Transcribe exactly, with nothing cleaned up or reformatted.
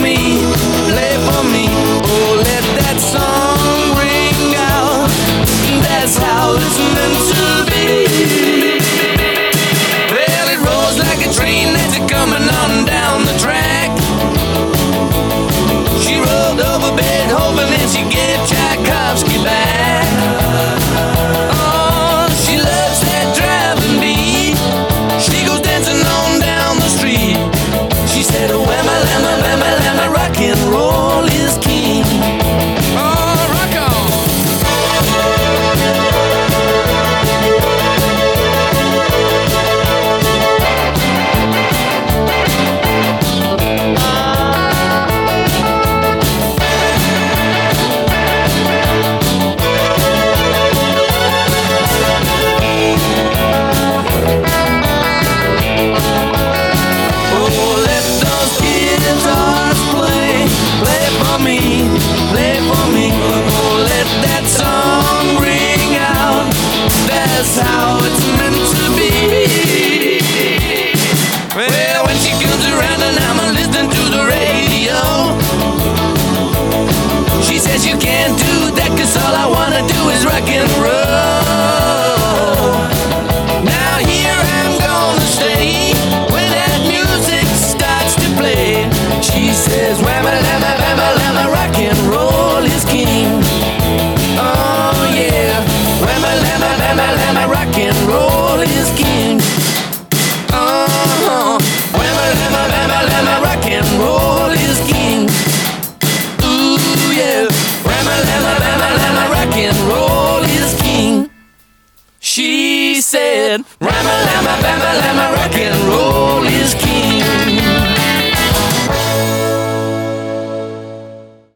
me, play for me. Oh, let that song ring out. That's how it's meant to be. Well, it rolls like a train that's coming on down the track. She rolled over Beethoven and she gave Tchaikovsky back. Oh, she loves that driving beat. She goes dancing on down the street. She said, whamma, lamma, bamma, lamma, rock and roll is king. Oh, rock on. Play for me, oh, let that song ring out. That's how it's meant to be. Well, when she comes around and I'm listening to the radio, she says you can't do that, cause all I wanna do is rock and roll. Now here I'm gonna stay when that music starts to play. She says, whamma, lamma, bamma, lamma, rock and roll is king. Oh yeah, whamma, lamma, bamma, lamma, rock and roll is king. Oh, whamma, lamma, bamma, lamma, rock and roll is king. Ooh yeah, whamma, lamma, bamma, lamma, rock and roll is king. She said,